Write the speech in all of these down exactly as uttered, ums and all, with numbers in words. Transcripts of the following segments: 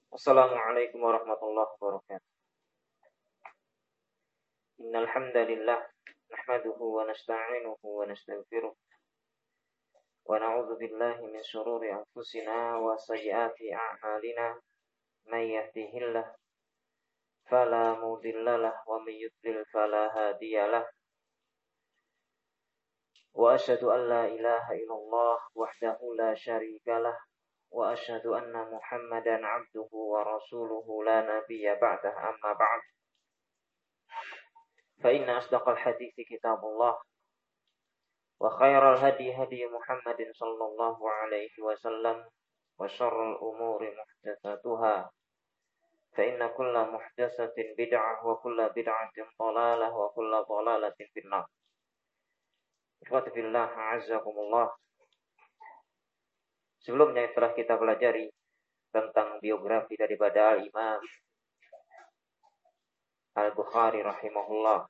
Assalamualaikum warahmatullahi wabarakatuh. Innal hamdalillah nahmaduhu wa nasta'inuhu wa nastaghfiruh wa na'udzu billahi min shururi anfusina wa sayyiati a'malina. May yahdihillahu fala mudhillalah wa may yudlil fala hadiyalah. Wa asyhadu an la ilaha illallah wahdahu la syarikalah wa asyhadu anna Muhammadan 'abduhu wa rasuluhu la nabiyya ba'dah, amma ba'd. Fa inna asdaqal hadithi kitabullah wa khairal hadi hadi Muhammadin sallallahu alaihi wasallam wa syarrul umuri muhdatsatuha fa inna kulla muhdatsatin bid'ah wa kulla bid'atin dhalalah wa kulla dhalalatin finnar. Ikhwati fillah, a'azzakumullah. Sebelumnya telah kita pelajari tentang biografi daripada Al-Imam Al-Bukhari rahimahullah.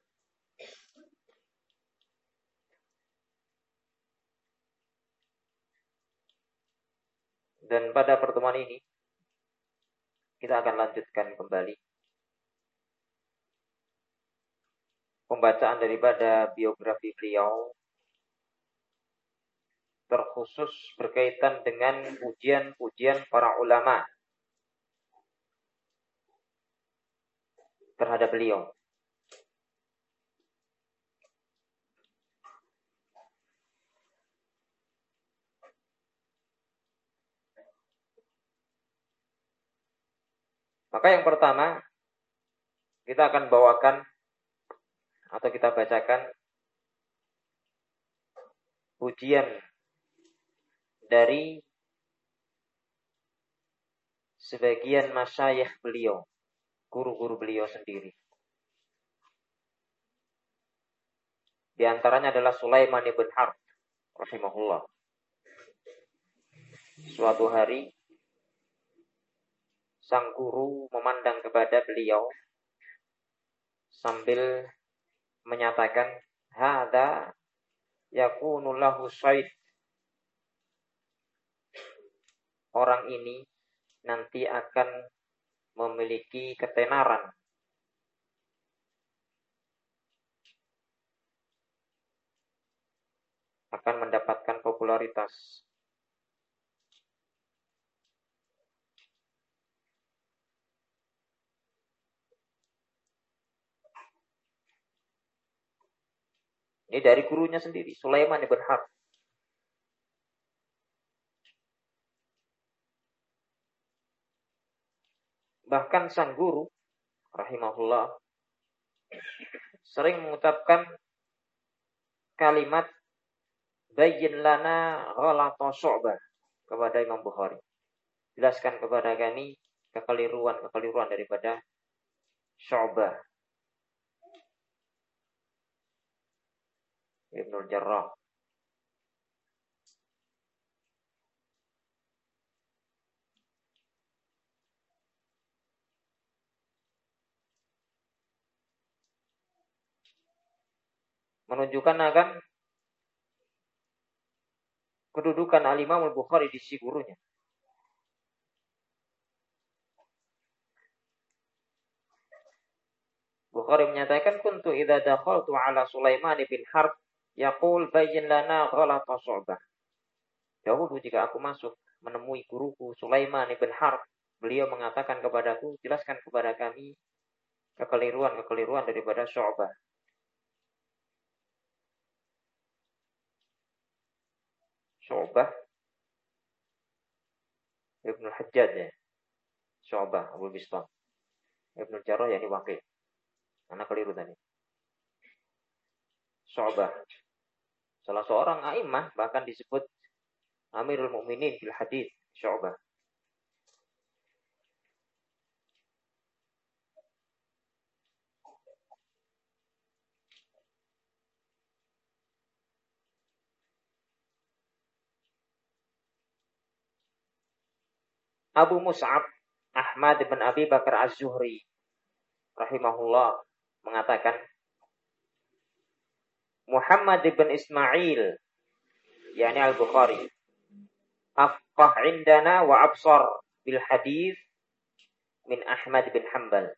Dan pada pertemuan ini kita akan lanjutkan kembali pembacaan daripada biografi beliau, terkhusus berkaitan dengan pujian-pujian para ulama terhadap beliau. Maka yang pertama kita akan bawakan atau kita bacakan pujian dari sebagian masyayikh beliau, guru-guru beliau sendiri. Di antaranya adalah Sulaiman ibn Harb rahimahullah. Suatu hari sang guru memandang kepada beliau sambil menyatakan, "Hadza yakunu lahu sayd." Orang ini nanti akan memiliki ketenaran. Akan mendapatkan popularitas. Ini dari gurunya sendiri, Sulaiman ibn Harb. Bahkan sang guru rahimahullah sering mengucapkan kalimat bayyin lana ghalata Syu'bah kepada Imam Bukhari. Jelaskan kepada kami kekeliruan-kekeliruan daripada Syu'bah Ibnul Jarrah. Menunjukkan akan kedudukan Al-Imam Al-Bukhari di sisi gurunya. Bukhari menyatakan, kuntu idza dakhaltu ala Sulaiman bin Harb yaqul bayyin lana ghalata Syu'bah. Dahulu jika aku masuk menemui guruku Sulaiman bin Harb, beliau mengatakan kepadaku, jelaskan kepada kami kekeliruan-kekeliruan daripada Syu'bah. Syu'bah Ibnul Hajjaj ya. Syu'bah Abu Bistam. Ibnul Jarrah yakni Waqi'. Anak keliru tadi. Syu'bah salah seorang a'immah, bahkan disebut Amirul Mukminin fil hadits, Syu'bah. Abu Mus'ab Ahmad bin Abi Bakar Az-Zuhri rahimahullah mengatakan, Muhammad bin Ismail yakni Al-Bukhari afqah indana wa absar bil hadis min Ahmad bin Hanbal.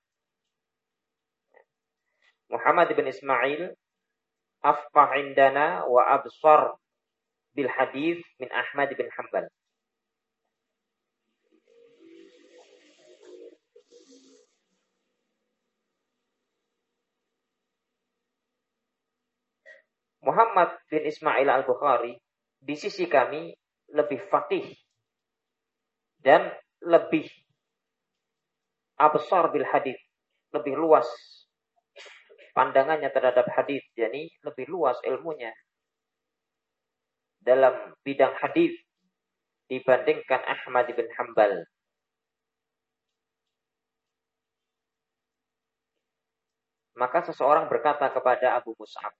Muhammad bin Ismail afqah indana wa absar bil hadis min Ahmad bin Hanbal. Muhammad bin Ismail al-Bukhari di sisi kami lebih faqih dan lebih absar bil hadis, lebih luas pandangannya terhadap hadis, jadi lebih luas ilmunya dalam bidang hadis dibandingkan Ahmad bin Hanbal. Maka seseorang berkata kepada Abu Mus'ab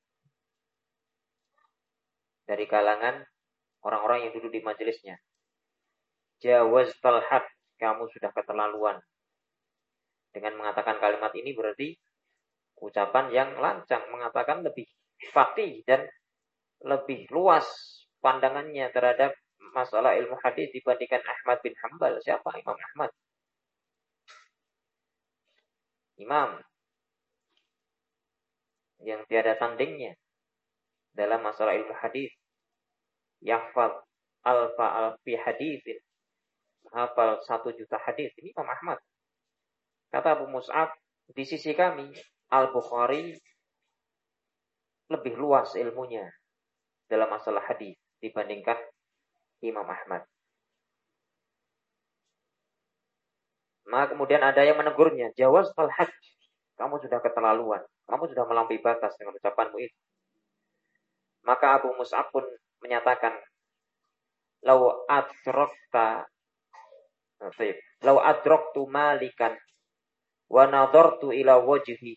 dari kalangan orang-orang yang duduk di majelisnya, jawaztal had, kamu sudah keterlaluan. Dengan mengatakan kalimat ini berarti ucapan yang lancang, mengatakan lebih faqih dan lebih luas pandangannya terhadap masalah ilmu hadis dibandingkan Ahmad bin Hanbal. Siapa Imam Ahmad? Imam yang tiada tandingnya dalam masalah ilmu hadis. Yahfaz alfa alfi hadisin, hafal satu juta hadis. Ini Imam Ahmad. Kata Abu Mus'ab, di sisi kami Al-Bukhari lebih luas ilmunya dalam masalah hadis dibandingkan Imam Ahmad. Maka kemudian ada yang menegurnya, jawaz al-hajj, kamu sudah keterlaluan, kamu sudah melampaui batas dengan ucapanmu itu. Maka Abu Mus'ab pun menyatakan, lau adrakta, lau adraktu malikan wa nadartu ila wajhi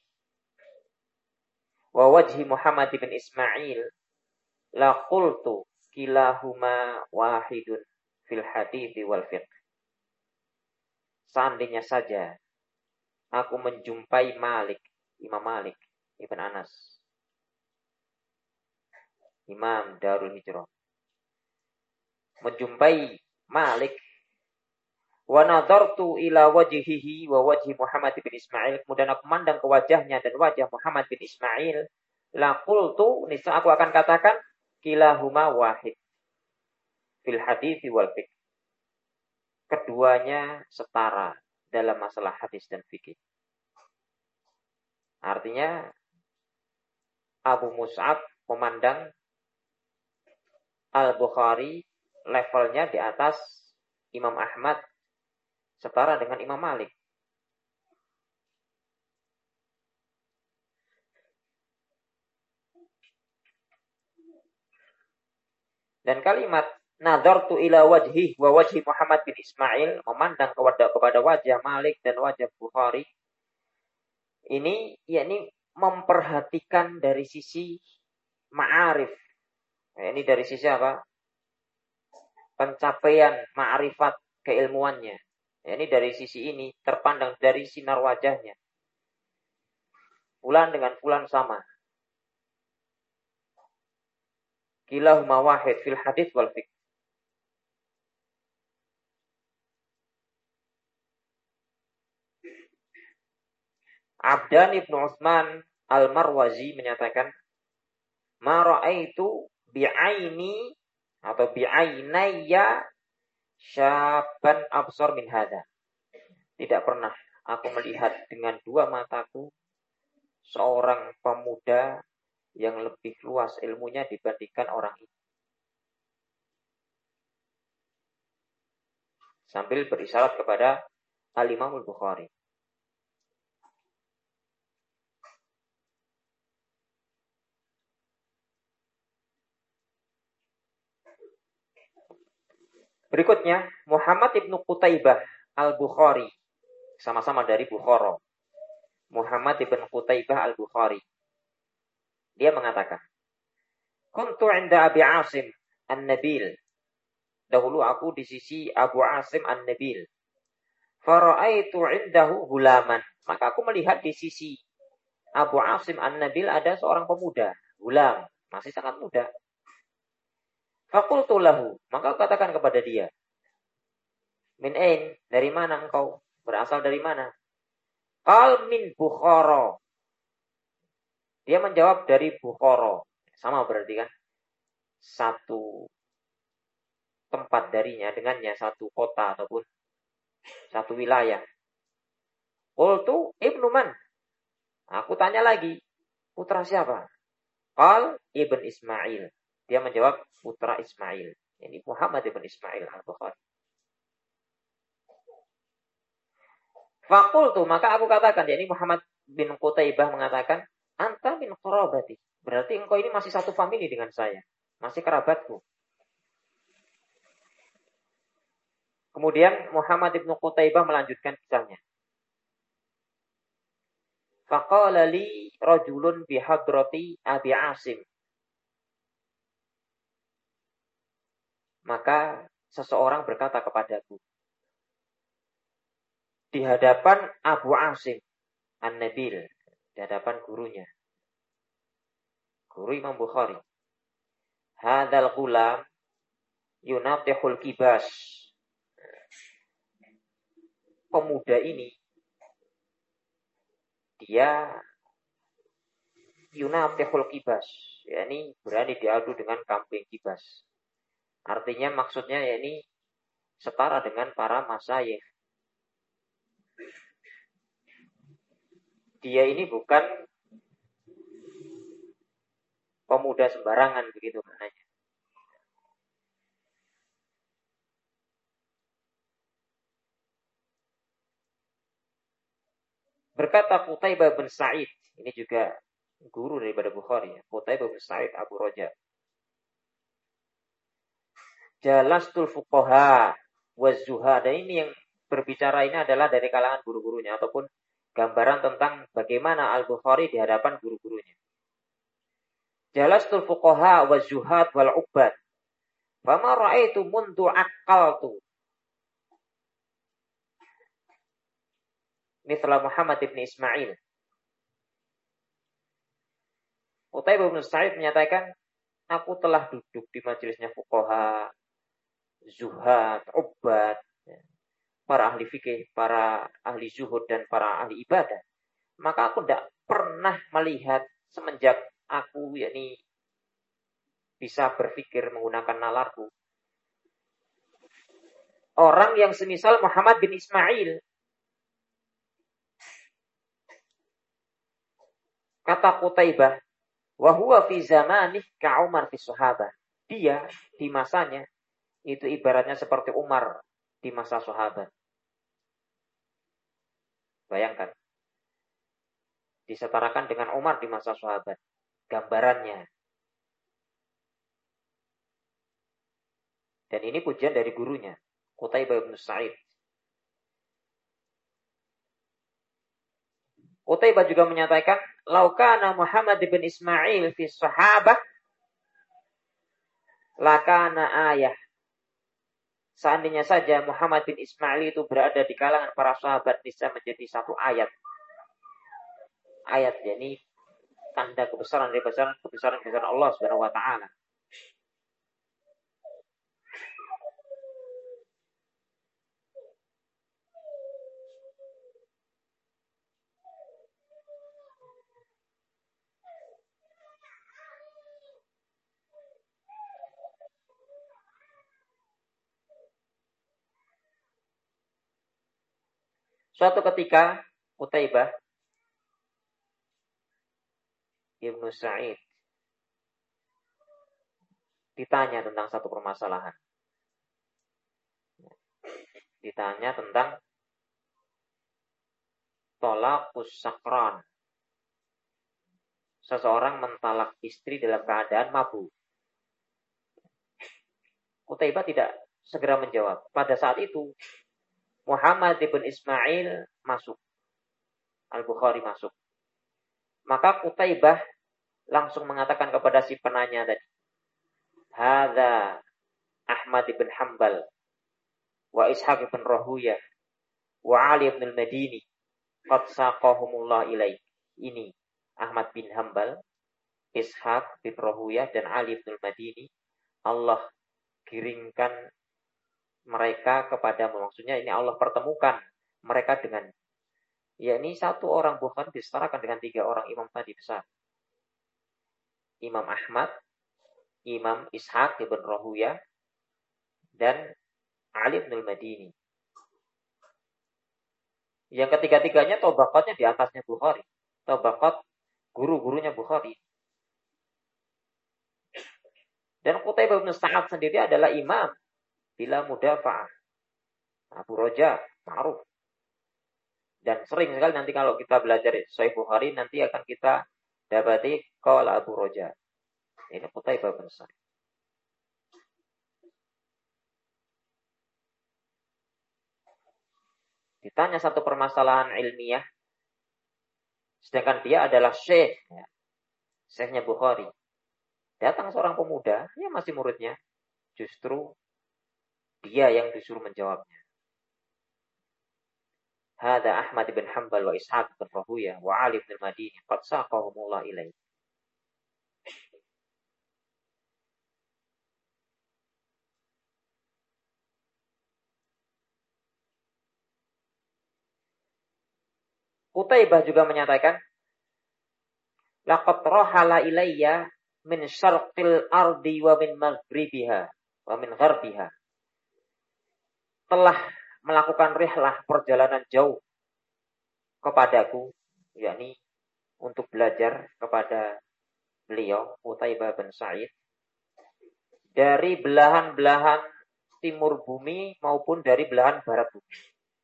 wa wajhi Muhammad bin Ismail la qultu kilahuma wahidun fil hadithi wal fiqh. Seandainya saja aku menjumpai Malik, Imam Malik Ibn Anas, Imam Darul Hijrah, menjumpai Malik, wa nadartu ila wajhihi wa wajhi Muhammad bin Ismail, kemudian aku memandang ke wajahnya dan wajah Muhammad bin Ismail, la qultu, niscaya aku akan katakan kilahuma wahid fil hadithi wal fiqh. Keduanya setara dalam masalah hadis dan fikih. Artinya Abu Mus'ab memandang Al-Bukhari levelnya di atas Imam Ahmad, setara dengan Imam Malik. Dan kalimat nadartu ila wajhi wa wajhi Muhammad bin Ismail, memandang kepada, kepada wajah Malik dan wajah Bukhari, ini yakni memperhatikan dari sisi ma'arif. Nah, ini dari sisi apa? Pencapaian ma'rifat keilmuannya. Ya, ini dari sisi ini terpandang dari sinar wajahnya. Fulan dengan fulan sama. Kilahuma wahid fil hadits wal fiqh. Abdan ibnu Utsman al-Marwazi menyatakan, ma ra'aitu bi'aini atau bi'ainayya syaban absar min hadza. Tidak pernah aku melihat dengan dua mataku seorang pemuda yang lebih luas ilmunya dibandingkan orang ini. Sambil berisyarat kepada Al-Imam Al-Bukhari. Berikutnya, Muhammad ibnu Qutaibah al-Bukhari. Sama-sama dari Bukhara. Muhammad ibnu Qutaibah al-Bukhari. Dia mengatakan, kuntu inda Abi Asim an-Nabil. Dahulu aku di sisi Abu Asim an-Nabil. Fara'aitu indahu hulaman. Maka aku melihat di sisi Abu Asim an-Nabil ada seorang pemuda. Hulam. Masih sangat muda. Fakultu lahu, maka katakan kepada dia, min ain, dari mana engkau? Berasal dari mana? Qal min Bukhara. Dia menjawab dari Bukhara. Sama berarti kan? Satu tempat darinya dengannya, satu kota ataupun satu wilayah. Qultu ibnu man? Aku tanya lagi, putra siapa? Qal ibn Ismail. Dia menjawab putra Ismail. Ini Muhammad ibn Ismail al-Bukhari. Fakultu, maka aku katakan, yakni Muhammad bin Qutaibah mengatakan, anta min qarabati. Berarti engkau ini masih satu famili dengan saya. Masih kerabatku. Kemudian Muhammad bin Qutaibah melanjutkan kisahnya. Faqala li rajulun bihadrati Abi Asim. Maka seseorang berkata kepadaku, di hadapan Abu Asim An-Nabil, di hadapan gurunya, guru Imam Bukhari, hadzal ghulam yunatihul kibas. Pemuda ini dia yunatihul kibas, yakni berani diadu dengan kambing kibas. Artinya maksudnya yakni setara dengan para masyayikh. Dia ini bukan pemuda sembarangan begitu maknanya. Berkata Qutaibah bin Sa'id, ini juga guru daripada Bukhari, Qutaibah bin Sa'id Abu Raja. Jalastul fuqaha waz-zuhad. Dan ini yang berbicara ini adalah dari kalangan guru-gurunya ataupun gambaran tentang bagaimana Al-Bukhari di hadapan guru-gurunya. Jalastul fuqaha waz-zuhad wal ubbad. Fama ra'aitu mundu aqaltu. Mithla Muhammad ibn Ismail. Qutaibah bin Sa'id menyatakan, aku telah duduk di majelisnya fuqaha, zuhad, ubbad, para ahli fikih, para ahli zuhud, dan para ahli ibadah. Maka aku tidak pernah melihat semenjak aku yakni bisa berpikir menggunakan nalarku, orang yang semisal Muhammad bin Ismail. Kata Qutaibah, wa huwa fi zamanih ka Umar fi sahabah. Dia di masanya itu ibaratnya seperti Umar di masa sahabat. Bayangkan. Disetarakan dengan Umar di masa sahabat. Gambarannya. Dan ini pujian dari gurunya, Qutaibah bin Sa'id. Qutaibah juga menyatakan, laukana Muhammad bin Ismail fi sahabah lakana ayah. Seandainya saja Muhammad bin Ismail itu berada di kalangan para sahabat, bisa menjadi satu ayat. Ayat, yakni tanda kebesaran dari kebesaran kebesaran kebesaran Allah Subhanahu wa taala. Suatu ketika Qutaibah Ibnu Sa'id ditanya tentang satu permasalahan. Ditanya tentang tolaqus sakran. Seseorang mentalak istri dalam keadaan mabuk. Qutaibah tidak segera menjawab. Pada saat itu Muhammad ibn Ismail masuk. Al-Bukhari masuk. Maka Qutaibah langsung mengatakan kepada si penanya tadi, hadza Ahmad ibn Hanbal wa Ishaq ibn Rahuyah wa Ali ibn al-Madini qad saqahumullah ilaik. Ini Ahmad bin Hanbal, Ishaq bin Rahuyah, dan Ali ibn al-Madini. Allah kirimkan mereka kepadamu. Maksudnya ini Allah pertemukan mereka dengan, yakni satu orang Bukhari disetarakan dengan tiga orang imam tadi besar. Imam Ahmad, Imam Ishaq ibn Rahuyah, dan Ali bin al-Madini. Yang ketiga-tiganya tabaqatnya di atasnya Bukhari. Tabaqat guru-gurunya Bukhari. Dan Qutaibah bin Sa'ad sendiri adalah imam bila mudafa'ah. Abu Roja, ma'ruf. Dan sering sekali nanti kalau kita belajar Sahih Bukhari, nanti akan kita dapati qala Abu Roja. Ini Qutaibah bin Sa'ad. Ditanya satu permasalahan ilmiah, sedangkan dia adalah syekh, ya, syekhnya Bukhari. Datang seorang pemuda, ya masih muridnya, justru dia yang disuruh menjawabnya. Hada Ahmad bin Hanbal wa Ishaq bin Rahuyah wa Ali bin Madini qad saqahumullah ilaih. Qutaibah juga menyatakan, laqad rahala ilayya min syarqil ardi wa min maghribiha wa min gharbiha. Telah melakukan rihlah perjalanan jauh kepadaku, yakni untuk belajar kepada beliau Qutaibah bin Sa'id dari belahan-belahan timur bumi maupun dari belahan barat bumi.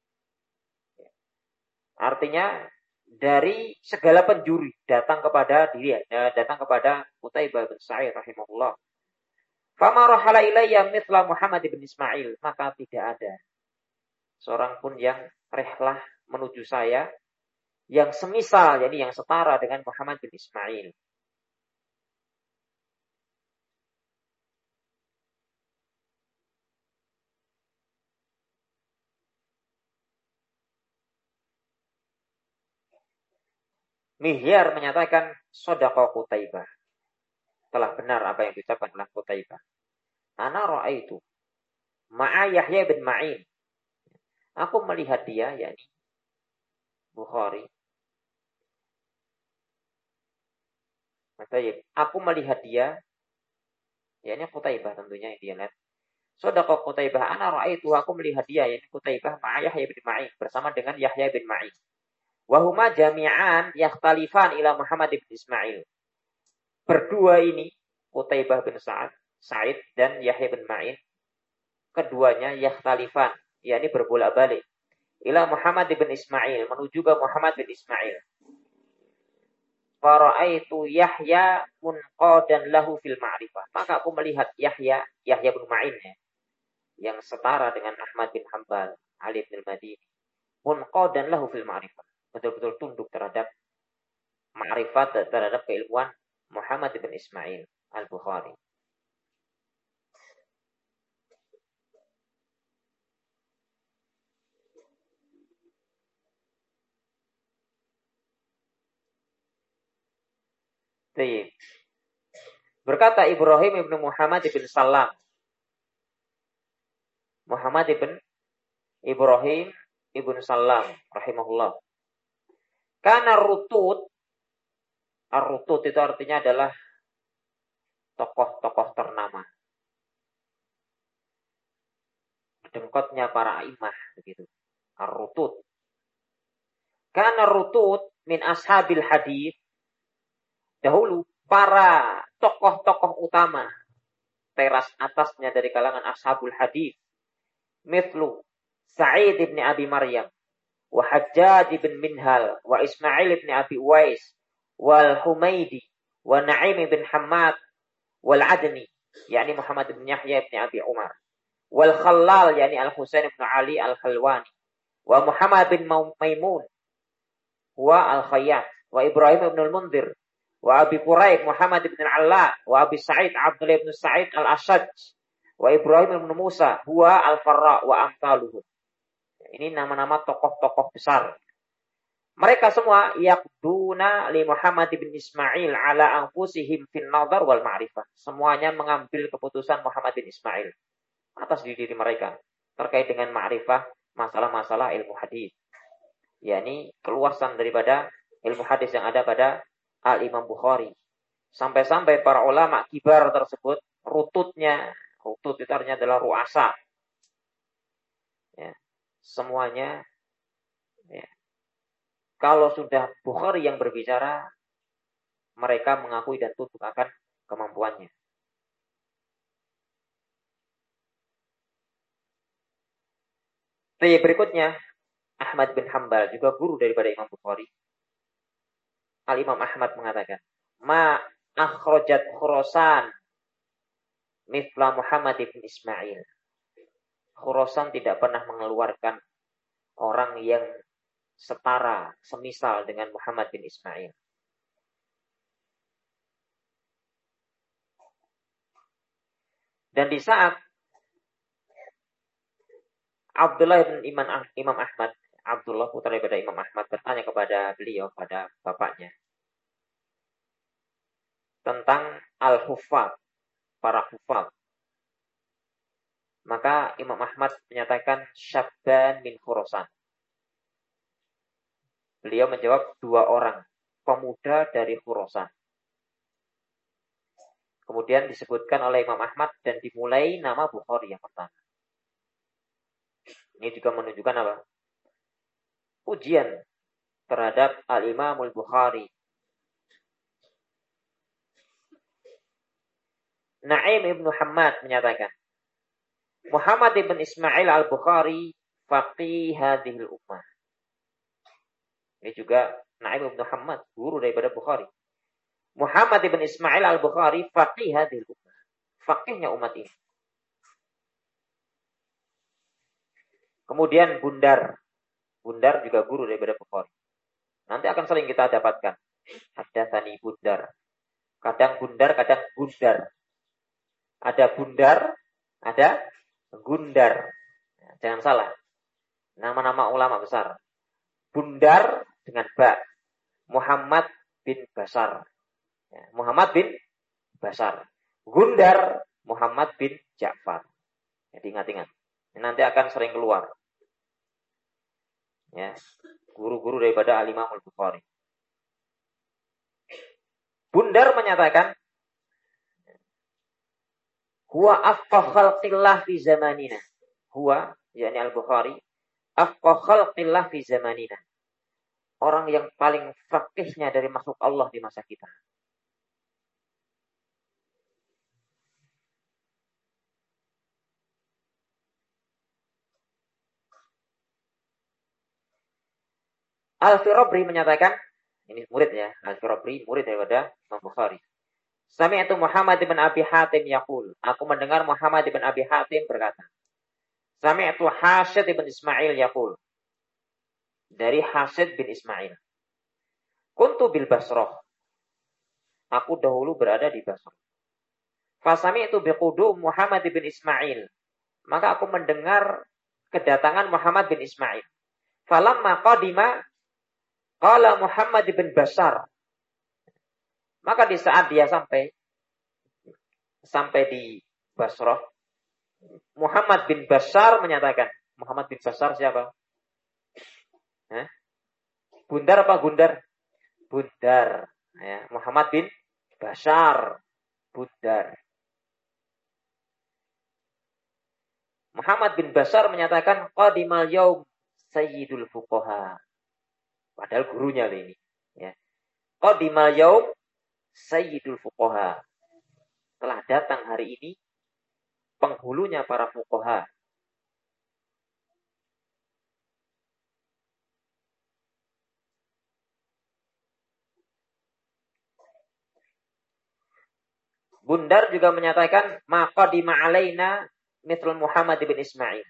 Artinya dari segala penjuru datang kepada dia, datang kepada Qutaibah bin Sa'id rahimahullah. Fama rahala ilayya mithla Muhammad bin Ismail, maka tidak ada seorang pun yang rihlah menuju saya yang semisal, yakni yang setara dengan Muhammad bin Ismail. Mihyar menyatakan shadaqa Qutaibah. Telah benar apa yang diucapkan oleh Qutaibah. Ana ra'aitu ma'a Yahya bin Ma'in. Aku melihat dia, yakni Bukhari. Aku melihat dia, yakni Qutaibah tentunya yang dia lihat. Shadaqa Qutaibah. Ana ra'aitu, aku melihat dia, yakni Qutaibah ma'a Yahya bin Ma'in, bersama dengan Yahya bin Ma'in. Wahuma jami'an yakhtalifan ila Muhammad bin Ismail. Berdua ini, Qutaibah bin Sa'ad, Sa'id dan Yahya bin Ma'in, keduanya yakhtalifan, yakni berbolak-balik. Ila Muhammad bin Ismail, menuju ke Muhammad bin Ismail. Fara'aitu Yahya munqadan lahu fil ma'rifah. Maka aku melihat Yahya, Yahya bin Ma'in, ya, yang setara dengan Ahmad bin Hanbal, Ali bin Madini. Munqadan lahu fil ma'rifah. Betul-betul tunduk terhadap ma'rifat, terhadap keilmuan Muhammad bin Ismail al-Bukhari. Baik. Berkata Ibrahim ibn Muhammad ibn Salam. Muhammad ibn Ibrahim ibn Salam rahimahullah. Karena rutut, ar-rutut itu artinya adalah tokoh-tokoh ternama. Dengkotnya para imah, begitu. Ar-rutut. Karena rutut min ashabil hadith. Dahulu para tokoh-tokoh utama teras atasnya dari kalangan ashabul hadith. Mithlu Sa'id ibn Abi Maryam. Wa Hajjaj bin Minhal, wa Ismail bin Abi Uwais, wal Humaydi, wa Na'im bin Hammad, wal Adni, yakni Muhammad bin Yahya bin Abi Umar, wal Khallal, yakni Al-Husain bin Ali Al-Khalwani, wa Muhammad bin Maimun, wa Al-Khayyat, wa Ibrahim bin Al-Mundhir, wa Abi Quraib Muhammad bin Al-Alla, wa Abi Sa'id Abdullah bin Sa'id Al-Ashaj, wa Ibrahim bin Musa, huwa Al-Farra, wa amtaluhum. Ini nama-nama tokoh-tokoh besar. Mereka semua yaqduna li Muhammad bin Ismail ala anfusihim fin nazar wal ma'rifah. Semuanya mengambil keputusan Muhammad bin Ismail atas diri mereka terkait dengan ma'rifah, masalah-masalah ilmu hadis. yakni keluasan daripada ilmu hadis yang ada pada Al-Imam Bukhari. Sampai-sampai para ulama kibar tersebut, rututnya, rutut itu artinya adalah ru'asa. Ya, semuanya, ya, kalau sudah Bukhari yang berbicara, mereka mengakui dan tunduk akan kemampuannya. Tapi berikutnya, Ahmad bin Hanbal, juga guru daripada Imam Bukhari. Al-Imam Ahmad mengatakan, Ma akhrajat Khurasan mithla Muhammad bin Ismail. Khurasan tidak pernah mengeluarkan orang yang setara, semisal dengan Muhammad bin Ismail. Dan di saat Abdullah bin Imam, Imam Ahmad, Abdullah putra daripada Imam Ahmad bertanya kepada beliau, pada bapaknya, tentang al-huffaz, para huffaz. Maka Imam Ahmad menyatakan syabban min Khurasan. Beliau menjawab dua orang pemuda dari Khurasan. Kemudian disebutkan oleh Imam Ahmad dan dimulai nama Bukhari yang pertama. Ini juga menunjukkan apa? Ujian terhadap Al-Imam Al-Bukhari. Naim ibn Hammad menyatakan, Muhammad ibn Ismail Al-Bukhari faqih hadhil ummah. Ini juga Naim ibn Hammad, guru daripada Bukhari. Muhammad ibn Ismail Al-Bukhari faqih hadhil ummah. Faqihnya umat ini. Kemudian Bundar. Bundar juga guru daripada Bukhari. Nanti akan sering kita dapatkan. Haddatsani Bundar. Kadang Bundar, kadang Gundar. Ada Bundar, ada Gundar. Jangan salah. Nama-nama ulama besar. Bundar dengan ba. Muhammad bin Basar. Muhammad bin Basar. Gundar, Muhammad bin Ja'far. Jadi ingat-ingat. Nanti akan sering keluar. Ya, guru-guru daripada Al-Imam Al-Bukhari. Bundar menyatakan, huwa afqah khalqillah fi zamanina. Huwa, yakni Al-Bukhari, afqah khalqillah fi zamanina. Orang yang paling faqihnya dari makhluk Allah di masa kita. Al-Firabri menyatakan, ini murid ya, Al-Firabri murid daripada Imam Bukhari. Sami'tu Muhammad bin Abi Hatim yaqul, aku mendengar Muhammad bin Abi Hatim berkata, Sami'tu Hasid bin Ismail yaqul, dari Hasid bin Ismail, kuntu bil Basrah, aku dahulu berada di Basrah. Fasami'tu biqudum Muhammad bin Ismail, maka aku mendengar kedatangan Muhammad bin Ismail. Falamma qadima qala Muhammad bin Basar. Maka di saat dia sampai sampai di Basrah, Muhammad bin Basar menyatakan, Muhammad bin Basar siapa? Hah? Bundar apa Gundar? Bundar. Ya, Muhammad bin Basar, Bundar. Muhammad bin Basar menyatakan, qadimal yaum sayyidul fuqaha. Padahal gurunya ini. Ya. Qadimal yaum sayyidul fuqaha. Telah datang hari ini penghulunya para fuqaha. Bundar juga menyatakan, ma qadima alaina mithl Muhammad bin Ismail.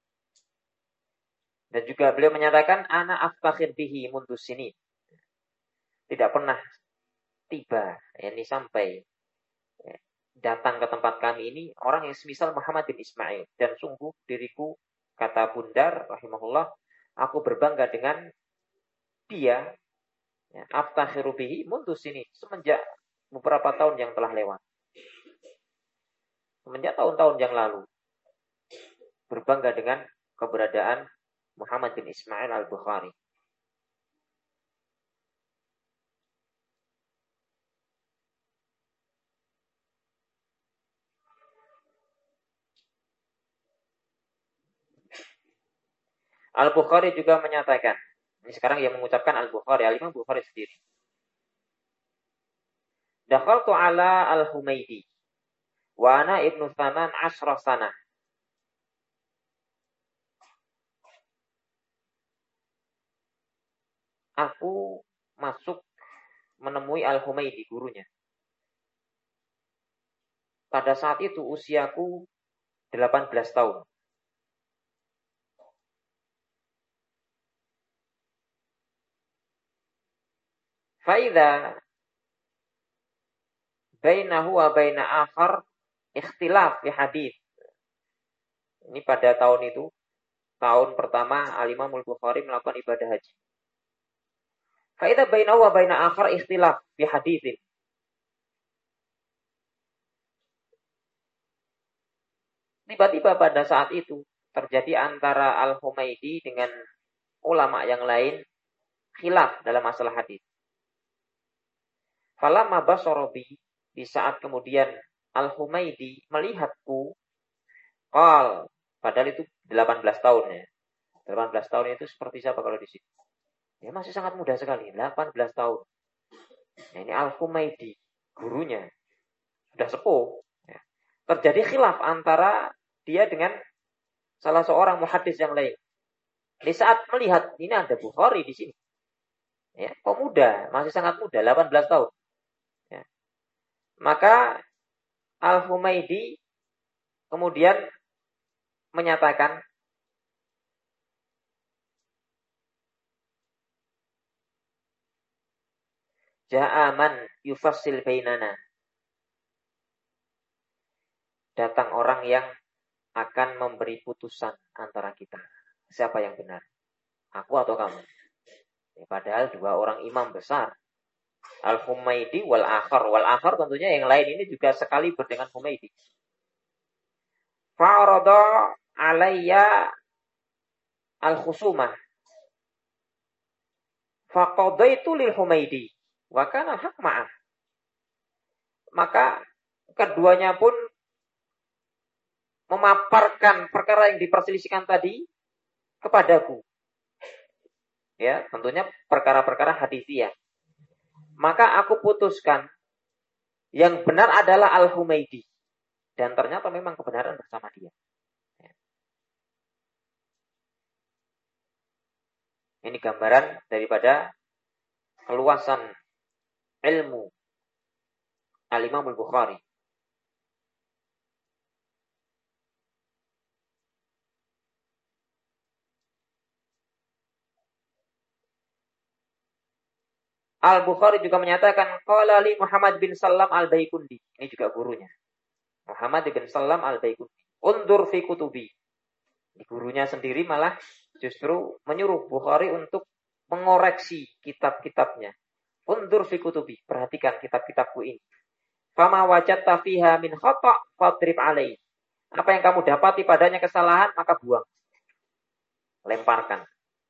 Dan juga beliau menyatakan, ana aftakhir bihi mundu sini. Tidak pernah tiba, ini sampai ya, datang ke tempat kami ini orang yang semisal Muhammad bin Ismail. Dan sungguh diriku, kata Bundar rahimahullah, aku berbangga dengan dia, ya, aftakhiru bihi mundu sini, semenjak beberapa tahun yang telah lewat. Semenjak tahun-tahun yang lalu. Berbangga dengan keberadaan Muhammad bin Ismail Al-Bukhari. Al-Bukhari juga menyatakan, ini sekarang yang mengucapkan Al-Bukhari, Al-Imam Bukhari sendiri. Dakhaltu ala Al-Humaydi wa ana ibnu thaman asra sanah. Aku masuk menemui Al-Humaydi, gurunya. Pada saat itu usiaku delapan belas tahun. Faidha bainahu wa baina akhar ikhtilaf fi hadis. Ini pada tahun itu, tahun pertama Al-Imam Al-Bukhari melakukan ibadah haji. Faidha bainahu wa baina akhar ikhtilaf fi haditsin. Tiba-tiba pada saat itu terjadi antara Al-Humaydi dengan ulama yang lain khilaf dalam masalah hadis. Falamma basarabi, di saat kemudian Al-Humaydi melihatku, qal, padahal itu delapan belas tahun ya. delapan belas tahun itu seperti siapa kalau di sini? Ya masih sangat muda sekali, delapan belas tahun. Nah, ini Al-Humaydi, gurunya sudah sepuh. Ya. Terjadi khilaf antara dia dengan salah seorang muhaddis yang lain. Di saat melihat ini ada Bukhari di sini. Ya, kok muda, masih sangat muda, delapan belas tahun. Ya. Maka Al-Humaydi kemudian menyatakan, ja'aman yufassil bainana. Datang orang yang akan memberi putusan antara kita. Siapa yang benar? Aku atau kamu? Ya, padahal dua orang imam besar. Al-Humaydi wal akhar. Wal akhar tentunya yang lain ini juga sekali berdengan Humaydi. Fa'arada alayya al-khusumah. Faqadaitu lil Humaydi. Wa kana al-haq ma'ah. Maka keduanya pun memaparkan perkara yang diperselisihkan tadi kepadaku. Ya, tentunya perkara-perkara hadithiyah. Maka aku putuskan yang benar adalah Al-Humaydi. Dan ternyata memang kebenaran bersama dia. Ya. Ini gambaran daripada keluasan ilmu Al-Imam Al-Bukhari. Al-Bukhari juga menyatakan, qala li Muhammad bin Sallam Al-Baikundi. Ini juga gurunya. Muhammad bin Sallam Al-Baikundi. Undur fi kutubi. Gurunya sendiri malah justru menyuruh Bukhari untuk mengoreksi kitab-kitabnya. Undur fi kutubi. Perhatikan kitab-kitabku ini. Fama wajadta fiha min khata' fadrib alaih. Apa yang kamu dapati padanya kesalahan, maka buang. Lemparkan.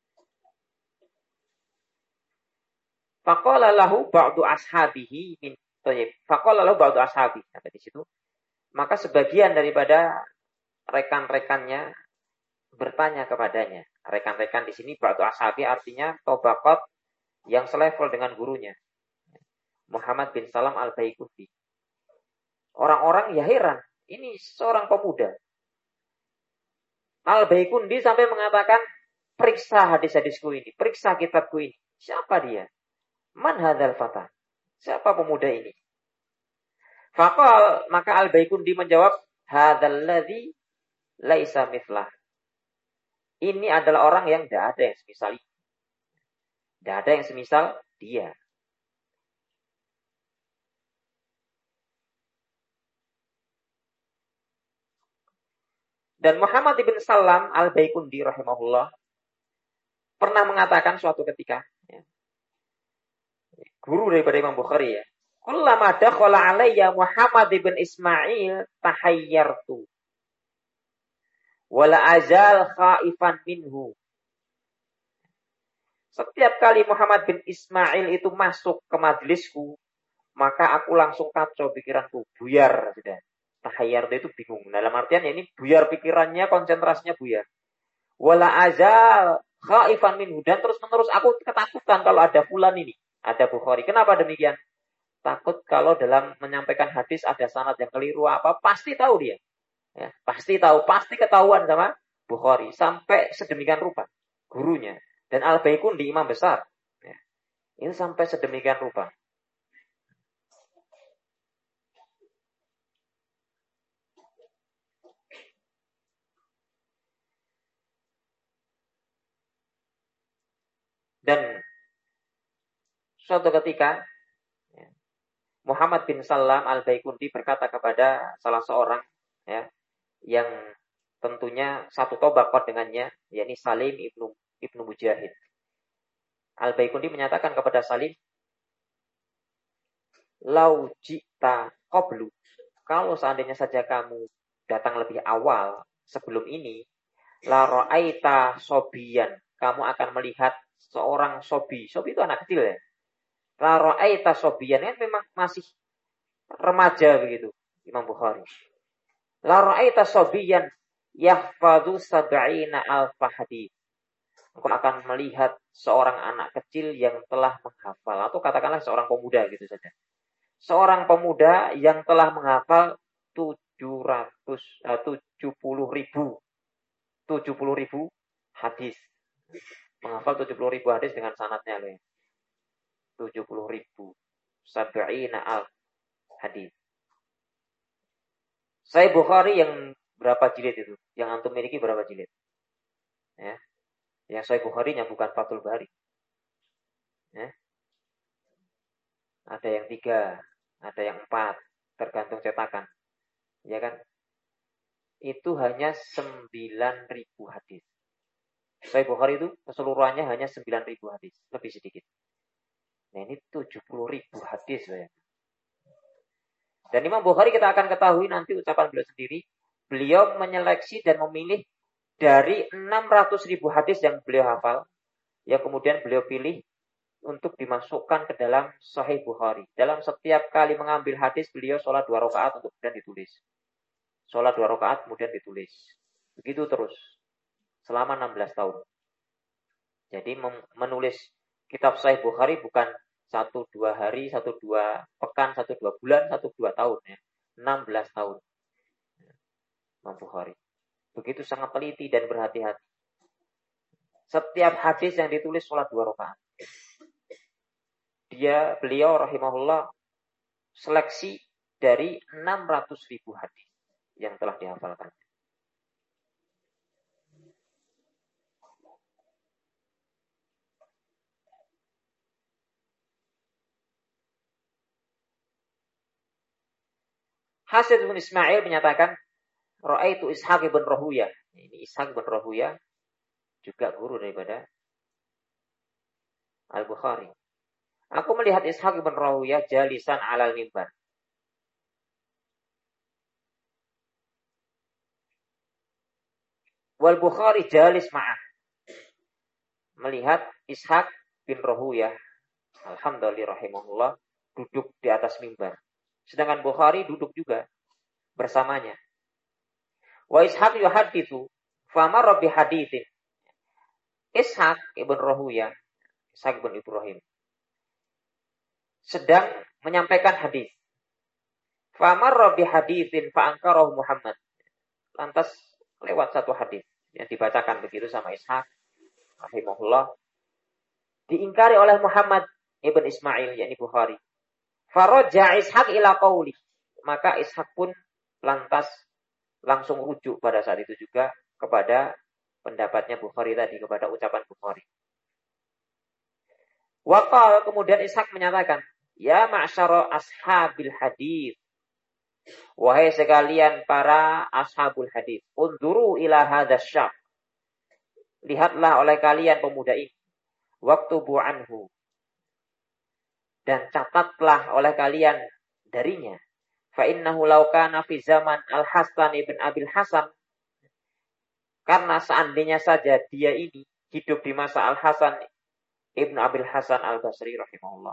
Faqala lahu ba'du ashabihi min thayyib. Faqala lahu ba'du ashabi. Sampai di situ. Maka sebagian daripada rekan-rekannya bertanya kepadanya. Rekan-rekan di sini ba'du ashabi artinya tobaqat yang selevel dengan gurunya. Muhammad bin Salam Al-Baikundi. Orang-orang ya heran. Ini seorang pemuda. Al-Baikundi sampai mengatakan, periksa hadis-hadisku ini. Periksa kitabku ini. Siapa dia? Man hadzal fata? Siapa pemuda ini? Faqal, maka Al-Baikundi menjawab, hadzal ladzi laisa mithlah. Ini adalah orang yang tidak ada yang semisal ini. Tidak ada yang semisal dia. Dan Muhammad bin Salam Al-Baikundi rahimahullah pernah mengatakan suatu ketika, ya, guru daripada Imam Bukhari ya, kullama dakhala alayya Muhammad bin Ismail tahayyartu wala azal khaifan minhu. Setiap kali Muhammad bin Ismail itu masuk ke majelisku, maka aku langsung kacau pikiranku, buyar sudah. Tahayyartu itu bingung. Dalam artian ya ini buyar pikirannya, konsentrasinya buyar. Wala azal khaifan minhu, dan terus-menerus aku ketakutan kalau ada fulan ini, ada Bukhari. Kenapa demikian? Takut kalau dalam menyampaikan hadis ada sanad yang keliru apa, pasti tahu dia. Ya, pasti tahu, pasti ketahuan sama Bukhari. Sampai sedemikian rupa gurunya. Dan Al-Baikundi imam besar. Ya, ini sampai sedemikian rupa. Dan suatu ketika Muhammad bin Salam Al-Baikundi berkata kepada salah seorang, ya, yang tentunya satu tabaqah dengannya, yakni Salim ibnu ibnu Mujahid. Al-Baikundi menyatakan kepada Salim, "Lau jita qablu." Kalau seandainya saja kamu datang lebih awal sebelum ini, la ra'aita sobiyan. Kamu akan melihat seorang sobi. Sobi itu anak kecil ya. La ra'aita sobiyan, kan memang masih remaja begitu Imam Bukhari. La ra'aita sobiyan yahfadhu sab'ina alfa hadits. Engkau akan melihat seorang anak kecil yang telah menghafal, atau katakanlah seorang pemuda gitu saja. Seorang pemuda yang telah menghafal tujuh ratus, tujuh puluh ribu tujuh puluh ribu hadis. Menghafal tujuh puluh ribu hadis dengan sanadnya loh ya. tujuh puluh ribu. Sab'ina al hadis. Sahih Bukhari yang berapa jilid itu? Yang antum miliki berapa jilid? Ya. Yang Sahih Bukhari-nya bukan Fathul Bari. Ya. Ada yang tiga, ada yang empat, tergantung cetakan. Ya kan? Itu hanya sembilan ribu hadis. Sahih Bukhari itu keseluruhannya hanya sembilan ribu hadis, lebih sedikit. Nah, ini tujuh puluh ribu hadis. Ya. Dan Imam Bukhari kita akan ketahui nanti ucapan beliau sendiri, beliau menyeleksi dan memilih dari enam ratus ribu hadis yang beliau hafal, yang kemudian beliau pilih untuk dimasukkan ke dalam Sahih Bukhari. Dalam setiap kali mengambil hadis, beliau sholat dua rakaat untuk kemudian ditulis. Sholat dua rakaat kemudian ditulis. Begitu terus. Selama enam belas tahun. Jadi menulis kitab Sahih Bukhari bukan satu dua hari, satu dua pekan, satu dua bulan, satu dua tahun. Ya. enam belas tahun. Imam Bukhari. Begitu sangat teliti dan berhati-hati. Setiap hadis yang ditulis sholat dua rakaat. Dia, beliau rahimahullah seleksi dari enam ratus ribu hadis yang telah dihafalkan. Hasan bin Ismail menyatakan, Ra'aitu Ishaq bin Rahuyah. Ini Ishaq bin Rahuyah juga guru daripada Al-Bukhari. Aku melihat Ishaq bin Rahuyah jalisan alal mimbar. Wal Bukhari jalis ma'ah. Melihat Ishaq bin Rahuyah, alhamdulillah rahimahullah, duduk di atas mimbar. Sedangkan Bukhari duduk juga bersamanya. Wa Ishaq yuhaditsu famar bi haditsin. Ishaq ibn Rahuyah, Ishaq ibn Ibrahim, sedang menyampaikan hadis. Famar bi haditsin fa ankarahu Muhammad. Lantas lewat satu hadis yang dibacakan begitu sama Ishaq rahimahullah, diingkari oleh Muhammad ibn Ismail, yakni Bukhari. Faraja Ishaq ila qauli. Maka Ishaq pun lantas langsung rujuk pada saat itu juga kepada pendapatnya Bukhari tadi, kepada ucapan Bukhari. Waqal, kemudian Ishaq menyatakan, ya ma'syara ashabil hadis. Wahai sekalian para ashabul hadis, unzuru ila hadzal syab. Lihatlah oleh kalian pemuda ini. Waktubu anhu. Dan catatlah oleh kalian darinya. Fa innahu law kana fi zaman Al-Hasan ibn Abil Hasan. Karena seandainya saja dia ini hidup di masa Al-Hasan ibn Abil Hasan Al-Basri rahimahullah.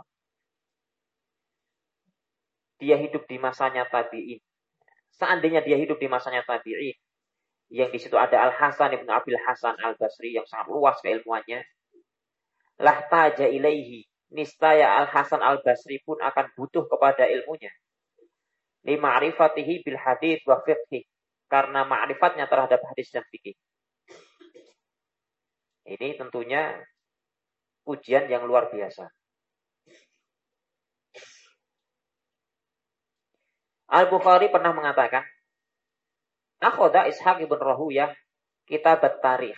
Dia hidup di masanya tabi'in. Seandainya dia hidup di masanya tabi'in. yang di situ ada Al-Hasan ibn Abil Hasan Al-Basri yang sangat luas keilmuannya, lahtaja ilaihi, niscaya Al-Hasan Al-Basri pun akan butuh kepada ilmunya. Lima'rifatihi bil hadits wa fiqhi, karena ma'rifatnya terhadap hadis dan fikih. Ini tentunya ujian yang luar biasa. Al-Bukhari pernah mengatakan, akhoda Ishaq ibn Rahuyah kitab at-tarikh.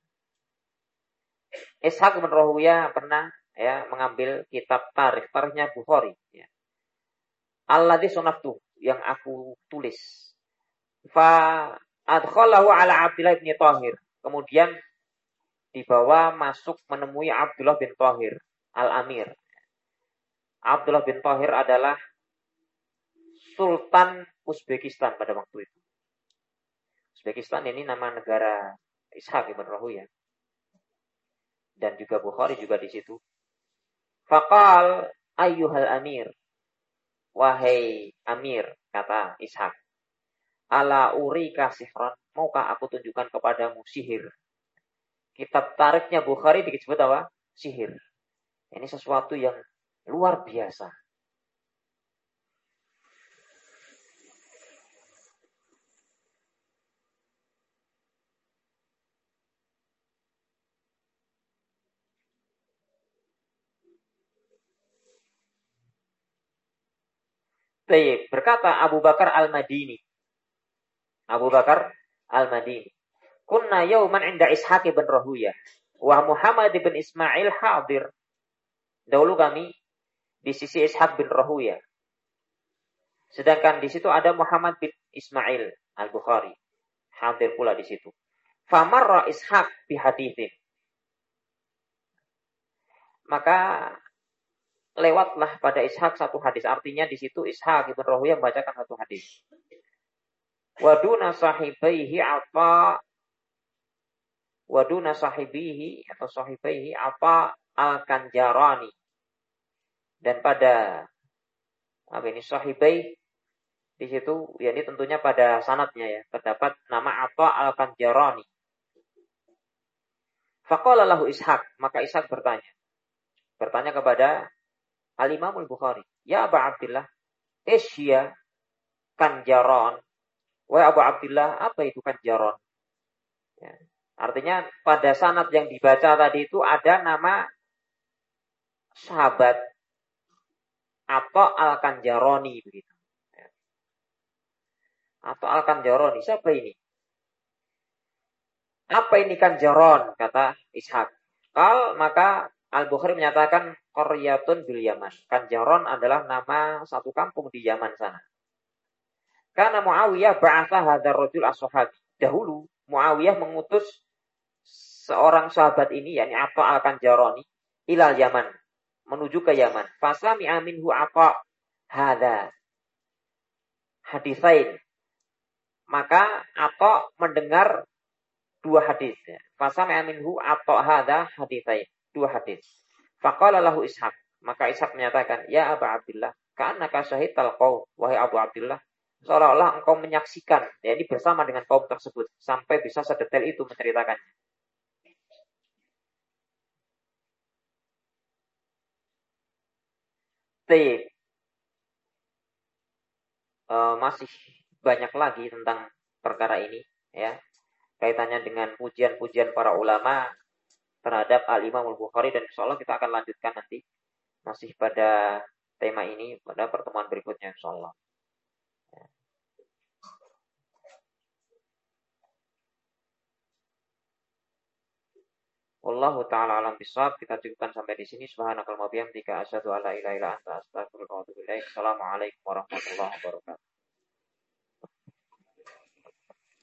Ishaq ibn Rahuyah pernah ya mengambil kitab tarikh, tarikhnya Bukhari. Ya. Alladzi sunaftu, yang aku tulis. Fa adkhalahu ala Abdullah bin Thahir. Kemudian dibawa masuk menemui Abdullah bin Thahir Al-Amir. Abdullah bin Thahir adalah Sultan Uzbekistan pada waktu itu. Uzbekistan ini nama negara Ishaq ibn Rahuyah. Dan juga Bukhari juga di situ. Faqal ayyuhal amir. Wahai amir, kata Ishaq. Ala urika sihran, maukah aku tunjukkan kepadamu sihir? Kitab tarikhnya Bukhari disebut apa? Sihir. Ini sesuatu yang luar biasa. Baik, berkata Abu Bakar Al-Madini. Abu Bakar Al-Madini. Kunna yauman inda Ishaq ibn Rahuyah. Wa Muhammad ibn Ismail hadir. Dahulu kami di sisi Ishaq bin Rahuyah. Sedangkan di situ ada Muhammad bin Ismail Al-Bukhari. Hadir pula di situ. Famarra Ishaq bihadithin. Maka lewatlah pada Ishaq satu hadis. Artinya di situ Ishaq ibn Rahuyah membacakan satu hadis. Waduna sahibaihi apa waduna sahibihi atau sahibaihi apa al-Kanjarani. Dan pada apa ini sahibai di situ, ya ini tentunya pada sanadnya ya, terdapat nama apa al-Kanjarani. Faqala lahu Ishaq, maka Ishaq bertanya. Bertanya kepada Al-Imam Al-Bukhari, ya Abu Abdillah, isya kanjaron. Wahai Abu Abdillah, apa itu kanjaron? Ya. Artinya pada sanad yang dibaca tadi itu ada nama sahabat atau Al-Kanjaroni begitu. Ya. Atau Al-Kanjaroni, siapa ini? Apa ini Kanjaron? Kata Ishaq. Kal maka Al-Bukhari menyatakan Qaryatun bil Yaman. Kanjaron adalah nama satu kampung di Yaman sana. Karena Muawiyah ba'atha hadzal rajul as-sahabi. Dahulu Muawiyah mengutus seorang sahabat ini, yakni Atha al-Kanjaroni, ilal Yaman, menuju ke Yaman. Fasami aminhu Atha hadza hadisain. Maka Atha mendengar dua hadis. Fasami aminhu Atha hadza hadisain. Dua hadis. Faqala lahu Ishaq. Maka Ishaq menyatakan, ya Abu Abdillah, ka'annaka syahidtal qaum, wahai Abu Abdillah, seolah-olah engkau menyaksikan, ya ini bersama dengan kaum tersebut, sampai bisa sedetail itu menceritakannya. Baik. E, masih banyak lagi tentang perkara ini, ya. Kaitannya dengan pujian-pujian para ulama terhadap Al-Imam Al-Bukhari, dan insyaallah kita akan lanjutkan nanti masih pada tema ini pada pertemuan berikutnya insyaallah. Wallahu ta'ala alam bisawab. Kita cukupkan sampai di sini. Subhanakallahumma wa bihamdika asyhadu an la ilaha illa anta astaghfiruka wa atubu ilaik. Assalamualaikum warahmatullahi wabarakatuh.